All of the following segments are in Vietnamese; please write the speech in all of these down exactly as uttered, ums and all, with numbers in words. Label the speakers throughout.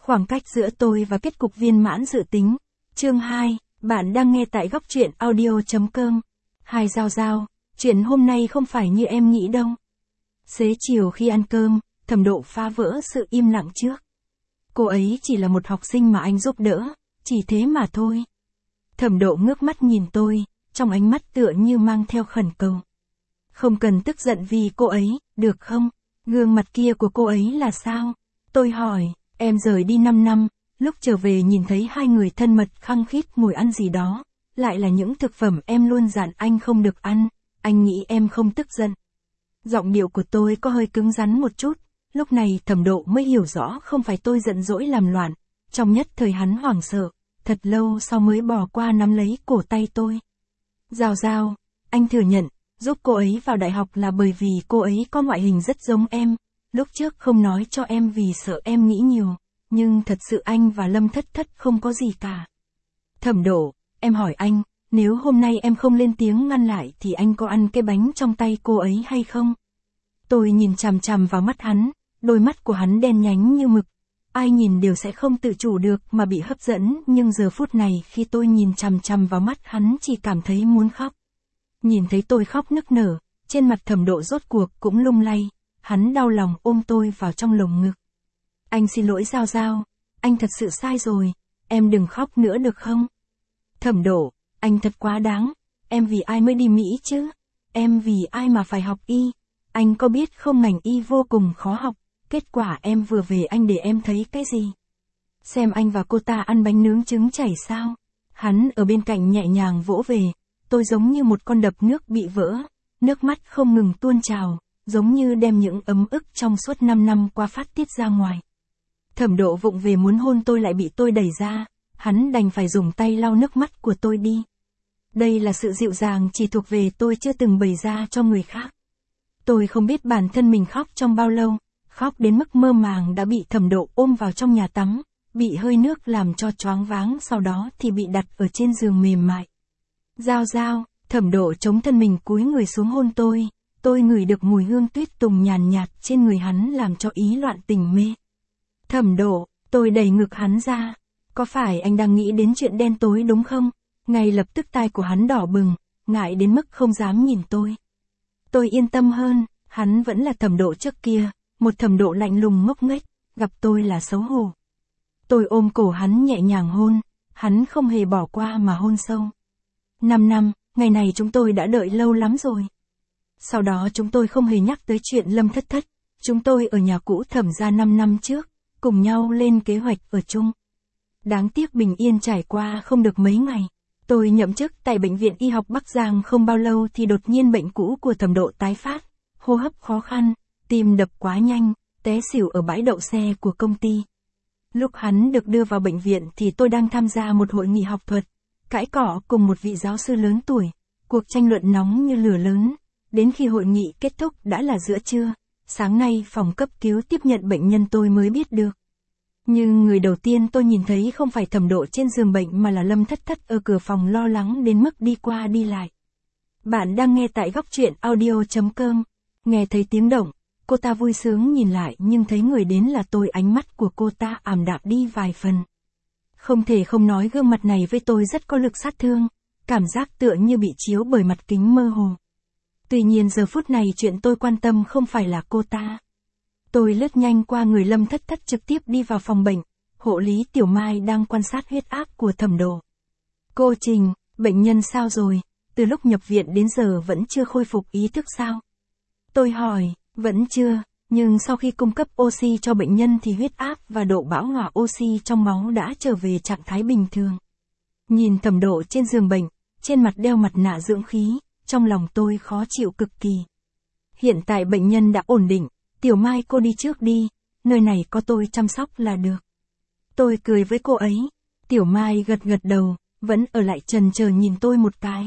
Speaker 1: Khoảng cách giữa tôi và kết cục viên mãn dự tính. Chương hai, bạn đang nghe tại góc truyện audio.com. Hai Giao Giao, chuyện hôm nay không phải như em nghĩ đâu. Xế chiều khi ăn cơm, Thẩm Độ phá vỡ sự im lặng trước. Cô ấy chỉ là một học sinh mà anh giúp đỡ, chỉ thế mà thôi. Thẩm Độ ngước mắt nhìn tôi, trong ánh mắt tựa như mang theo khẩn cầu. Không cần tức giận vì cô ấy, được không? Gương mặt kia của cô ấy là sao? Tôi hỏi, em rời đi năm năm, lúc trở về nhìn thấy hai người thân mật khăng khít ngồi ăn gì đó, lại là những thực phẩm em luôn dặn anh không được ăn, anh nghĩ em không tức giận. Giọng điệu của tôi có hơi cứng rắn một chút, lúc này Thẩm Độ mới hiểu rõ không phải tôi giận dỗi làm loạn, trong nhất thời hắn hoảng sợ, thật lâu sau mới bỏ qua nắm lấy cổ tay tôi. Giao Giao, anh thừa nhận, giúp cô ấy vào đại học là bởi vì cô ấy có ngoại hình rất giống em, lúc trước không nói cho em vì sợ em nghĩ nhiều, nhưng thật sự anh và Lâm Thất Thất không có gì cả. Thẩm Độ, em hỏi anh, nếu hôm nay em không lên tiếng ngăn lại thì anh có ăn cái bánh trong tay cô ấy hay không? Tôi nhìn chằm chằm vào mắt hắn, đôi mắt của hắn đen nhánh như mực, ai nhìn đều sẽ không tự chủ được mà bị hấp dẫn, nhưng giờ phút này khi tôi nhìn chằm chằm vào mắt hắn chỉ cảm thấy muốn khóc. Nhìn thấy tôi khóc nức nở, trên mặt Thẩm Độ rốt cuộc cũng lung lay, hắn đau lòng ôm tôi vào trong lồng ngực. Anh xin lỗi Giao Giao, anh thật sự sai rồi, em đừng khóc nữa được không? Thẩm Độ, anh thật quá đáng, em vì ai mới đi Mỹ chứ? Em vì ai mà phải học y? Anh có biết không ngành y vô cùng khó học, kết quả em vừa về anh để em thấy cái gì? Xem anh và cô ta ăn bánh nướng trứng chảy sao? Hắn ở bên cạnh nhẹ nhàng vỗ về, tôi giống như một con đập nước bị vỡ, nước mắt không ngừng tuôn trào, giống như đem những ấm ức trong suốt năm năm qua phát tiết ra ngoài. Thẩm Độ vụng về muốn hôn tôi lại bị tôi đẩy ra, hắn đành phải dùng tay lau nước mắt của tôi đi. Đây là sự dịu dàng chỉ thuộc về tôi chưa từng bày ra cho người khác. Tôi không biết bản thân mình khóc trong bao lâu, khóc đến mức mơ màng đã bị Thẩm Độ ôm vào trong nhà tắm, bị hơi nước làm cho choáng váng, sau đó thì bị đặt ở trên giường mềm mại. Giao Giao, Thẩm Độ chống thân mình cúi người xuống hôn tôi, tôi ngửi được mùi hương tuyết tùng nhàn nhạt trên người hắn làm cho ý loạn tình mê. Thẩm Độ, tôi đẩy ngực hắn ra, có phải anh đang nghĩ đến chuyện đen tối đúng không? Ngay lập tức tai của hắn đỏ bừng, ngại đến mức không dám nhìn tôi. Tôi yên tâm hơn, hắn vẫn là Thẩm Độ trước kia, một Thẩm Độ lạnh lùng ngốc nghếch, gặp tôi là xấu hổ. Tôi ôm cổ hắn nhẹ nhàng hôn, hắn không hề bỏ qua mà hôn sâu. Năm năm, ngày này chúng tôi đã đợi lâu lắm rồi. Sau đó chúng tôi không hề nhắc tới chuyện Lâm Thất Thất, chúng tôi ở nhà cũ Thẩm gia năm năm trước, cùng nhau lên kế hoạch ở chung. Đáng tiếc bình yên trải qua không được mấy ngày. Tôi nhậm chức tại Bệnh viện Y học Bắc Giang không bao lâu thì đột nhiên bệnh cũ của Thẩm Độ tái phát, hô hấp khó khăn, tim đập quá nhanh, té xỉu ở bãi đậu xe của công ty. Lúc hắn được đưa vào bệnh viện thì tôi đang tham gia một hội nghị học thuật, cãi cọ cùng một vị giáo sư lớn tuổi, cuộc tranh luận nóng như lửa lớn, đến khi hội nghị kết thúc đã là giữa trưa, sáng nay phòng cấp cứu tiếp nhận bệnh nhân tôi mới biết được. Nhưng người đầu tiên tôi nhìn thấy không phải Thẩm Độ trên giường bệnh mà là Lâm Thất Thất ở cửa phòng lo lắng đến mức đi qua đi lại. Bạn đang nghe tại góc truyện audio.com, nghe thấy tiếng động, cô ta vui sướng nhìn lại nhưng thấy người đến là tôi, ánh mắt của cô ta ảm đạm đi vài phần. Không thể không nói gương mặt này với tôi rất có lực sát thương, cảm giác tựa như bị chiếu bởi mặt kính mơ hồ. Tuy nhiên giờ phút này chuyện tôi quan tâm không phải là cô ta. Tôi lướt nhanh qua người Lâm Thất Thất trực tiếp đi vào phòng bệnh, hộ lý Tiểu Mai đang quan sát huyết áp của Thẩm Độ. Cô Trình, bệnh nhân sao rồi, từ lúc nhập viện đến giờ vẫn chưa khôi phục ý thức sao? Tôi hỏi, vẫn chưa, nhưng sau khi cung cấp oxy cho bệnh nhân thì huyết áp và độ bão hòa oxy trong máu đã trở về trạng thái bình thường. Nhìn Thẩm Độ trên giường bệnh, trên mặt đeo mặt nạ dưỡng khí, trong lòng tôi khó chịu cực kỳ. Hiện tại bệnh nhân đã ổn định, Tiểu Mai cô đi trước đi, nơi này có tôi chăm sóc là được. Tôi cười với cô ấy, Tiểu Mai gật gật đầu, vẫn ở lại chần chờ nhìn tôi một cái.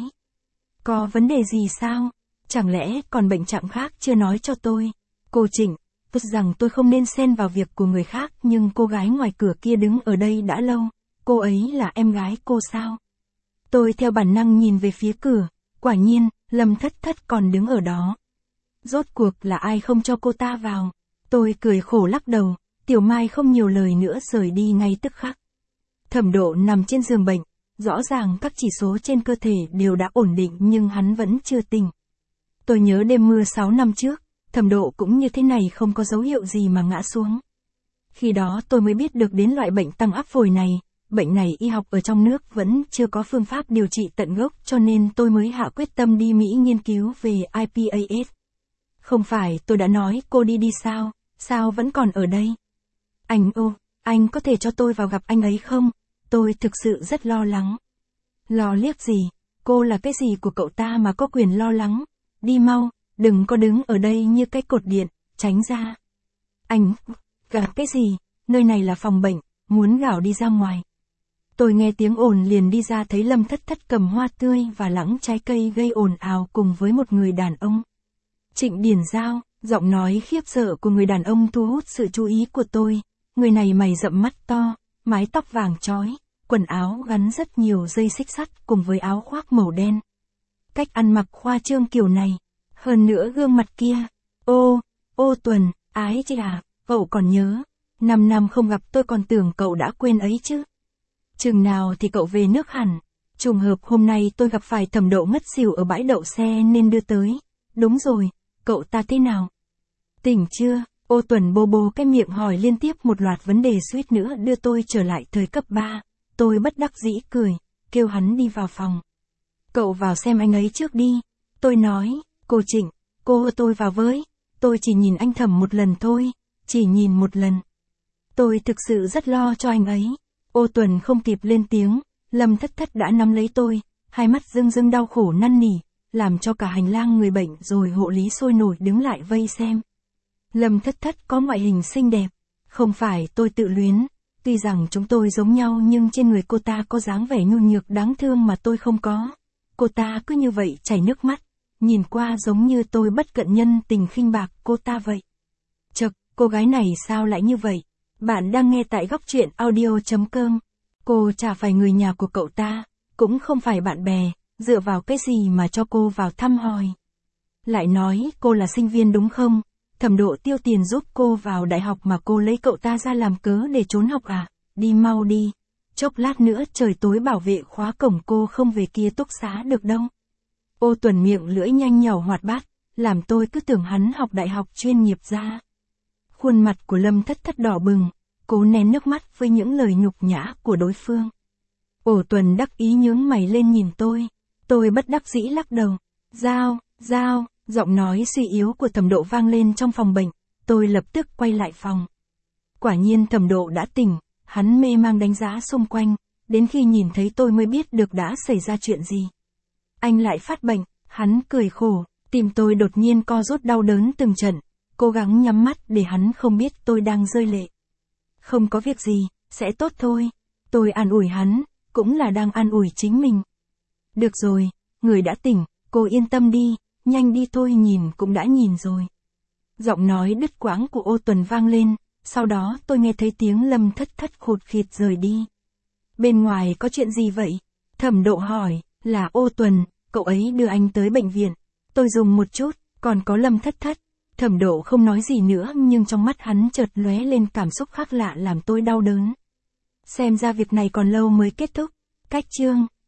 Speaker 1: Có vấn đề gì sao? Chẳng lẽ còn bệnh trạng khác chưa nói cho tôi? Cô Trịnh, tôi rằng tôi không nên xen vào việc của người khác, nhưng cô gái ngoài cửa kia đứng ở đây đã lâu, cô ấy là em gái cô sao? Tôi theo bản năng nhìn về phía cửa, quả nhiên, Lâm Thất Thất còn đứng ở đó. Rốt cuộc là ai không cho cô ta vào? Tôi cười khổ lắc đầu, Tiểu Mai không nhiều lời nữa rời đi ngay tức khắc. Thẩm Độ nằm trên giường bệnh, rõ ràng các chỉ số trên cơ thể đều đã ổn định nhưng hắn vẫn chưa tỉnh. Tôi nhớ đêm mưa sáu năm trước, Thẩm Độ cũng như thế này không có dấu hiệu gì mà ngã xuống. Khi đó tôi mới biết được đến loại bệnh tăng áp phổi này, bệnh này y học ở trong nước vẫn chưa có phương pháp điều trị tận gốc cho nên tôi mới hạ quyết tâm đi Mỹ nghiên cứu về i pê a ét. Không phải tôi đã nói cô đi đi sao, sao vẫn còn ở đây? Anh ô, anh có thể cho tôi vào gặp anh ấy không? Tôi thực sự rất lo lắng. Lo liếc gì, cô là cái gì của cậu ta mà có quyền lo lắng? Đi mau, đừng có đứng ở đây như cái cột điện, tránh ra. Anh, gặp cái gì, nơi này là phòng bệnh, muốn gào đi ra ngoài. Tôi nghe tiếng ồn liền đi ra thấy Lâm Thất Thất cầm hoa tươi và lẵng trái cây gây ồn ào cùng với một người đàn ông. Trịnh Điển Giao, giọng nói khiếp sợ của người đàn ông thu hút sự chú ý của tôi. Người này mày rậm mắt to, mái tóc vàng chói, quần áo gắn rất nhiều dây xích sắt cùng với áo khoác màu đen. Cách ăn mặc khoa trương kiểu này, hơn nữa gương mặt kia. Ô, ô Tuần, ái chà, cậu còn nhớ. Năm năm không gặp tôi còn tưởng cậu đã quên ấy chứ. Chừng nào thì cậu về nước hẳn. Trùng hợp hôm nay tôi gặp phải Thẩm Độ ngất xỉu ở bãi đậu xe nên đưa tới. Đúng rồi, cậu ta thế nào? Tỉnh chưa? Ô Tuần bô bô cái miệng hỏi liên tiếp một loạt vấn đề suýt nữa đưa tôi trở lại thời cấp ba. Tôi bất đắc dĩ cười, kêu hắn đi vào phòng. Cậu vào xem anh ấy trước đi. Tôi nói, cô Trịnh, cô ưa tôi vào với. Tôi chỉ nhìn anh Thẩm một lần thôi, chỉ nhìn một lần. Tôi thực sự rất lo cho anh ấy. Ô Tuần không kịp lên tiếng, Lâm Thất Thất đã nắm lấy tôi, hai mắt rưng rưng đau khổ năn nỉ, làm cho cả hành lang người bệnh rồi hộ lý sôi nổi đứng lại vây xem. Lâm Thất Thất có ngoại hình xinh đẹp, không phải tôi tự luyến, tuy rằng chúng tôi giống nhau nhưng trên người cô ta có dáng vẻ nhu nhược đáng thương mà tôi không có. Cô ta cứ như vậy chảy nước mắt, nhìn qua giống như tôi bất cận nhân tình khinh bạc cô ta vậy. Chậc, cô gái này sao lại như vậy? Bạn đang nghe tại góc truyện audio chấm com. Cô chả phải người nhà của cậu ta, cũng không phải bạn bè, dựa vào cái gì mà cho cô vào thăm hỏi. Lại nói cô là sinh viên đúng không? Thẩm Độ tiêu tiền giúp cô vào đại học mà cô lấy cậu ta ra làm cớ để trốn học à? Đi mau đi, chốc lát nữa trời tối bảo vệ khóa cổng cô không về kia túc xá được đâu. Ô Tuần miệng lưỡi nhanh nhảu hoạt bát, làm tôi cứ tưởng hắn học đại học chuyên nghiệp ra. Khuôn mặt của Lâm Thất Thất đỏ bừng, cố nén nước mắt với những lời nhục nhã của đối phương. Ô Tuần đắc ý nhướng mày lên nhìn tôi, tôi bất đắc dĩ lắc đầu. Giao, Giao, giọng nói suy yếu của Thẩm Độ vang lên trong phòng bệnh, tôi lập tức quay lại phòng. Quả nhiên Thẩm Độ đã tỉnh, hắn mê mang đánh giá xung quanh, đến khi nhìn thấy tôi mới biết được đã xảy ra chuyện gì. Anh lại phát bệnh, hắn cười khổ, tim tôi đột nhiên co rút đau đớn từng trận, cố gắng nhắm mắt để hắn không biết tôi đang rơi lệ. Không có việc gì, sẽ tốt thôi. Tôi an ủi hắn, cũng là đang an ủi chính mình. Được rồi, người đã tỉnh, cô yên tâm đi, nhanh đi thôi nhìn cũng đã nhìn rồi. Giọng nói đứt quãng của Ô Tuần vang lên, sau đó tôi nghe thấy tiếng Lâm Thất Thất khụt khịt rời đi. Bên ngoài có chuyện gì vậy? Thẩm Độ hỏi, là Ô Tuần, cậu ấy đưa anh tới bệnh viện. Tôi dùng một chút, còn có Lâm Thất Thất. Thẩm Độ không nói gì nữa nhưng trong mắt hắn chợt lóe lên cảm xúc khác lạ làm tôi đau đớn. Xem ra việc này còn lâu mới kết thúc. Cách chương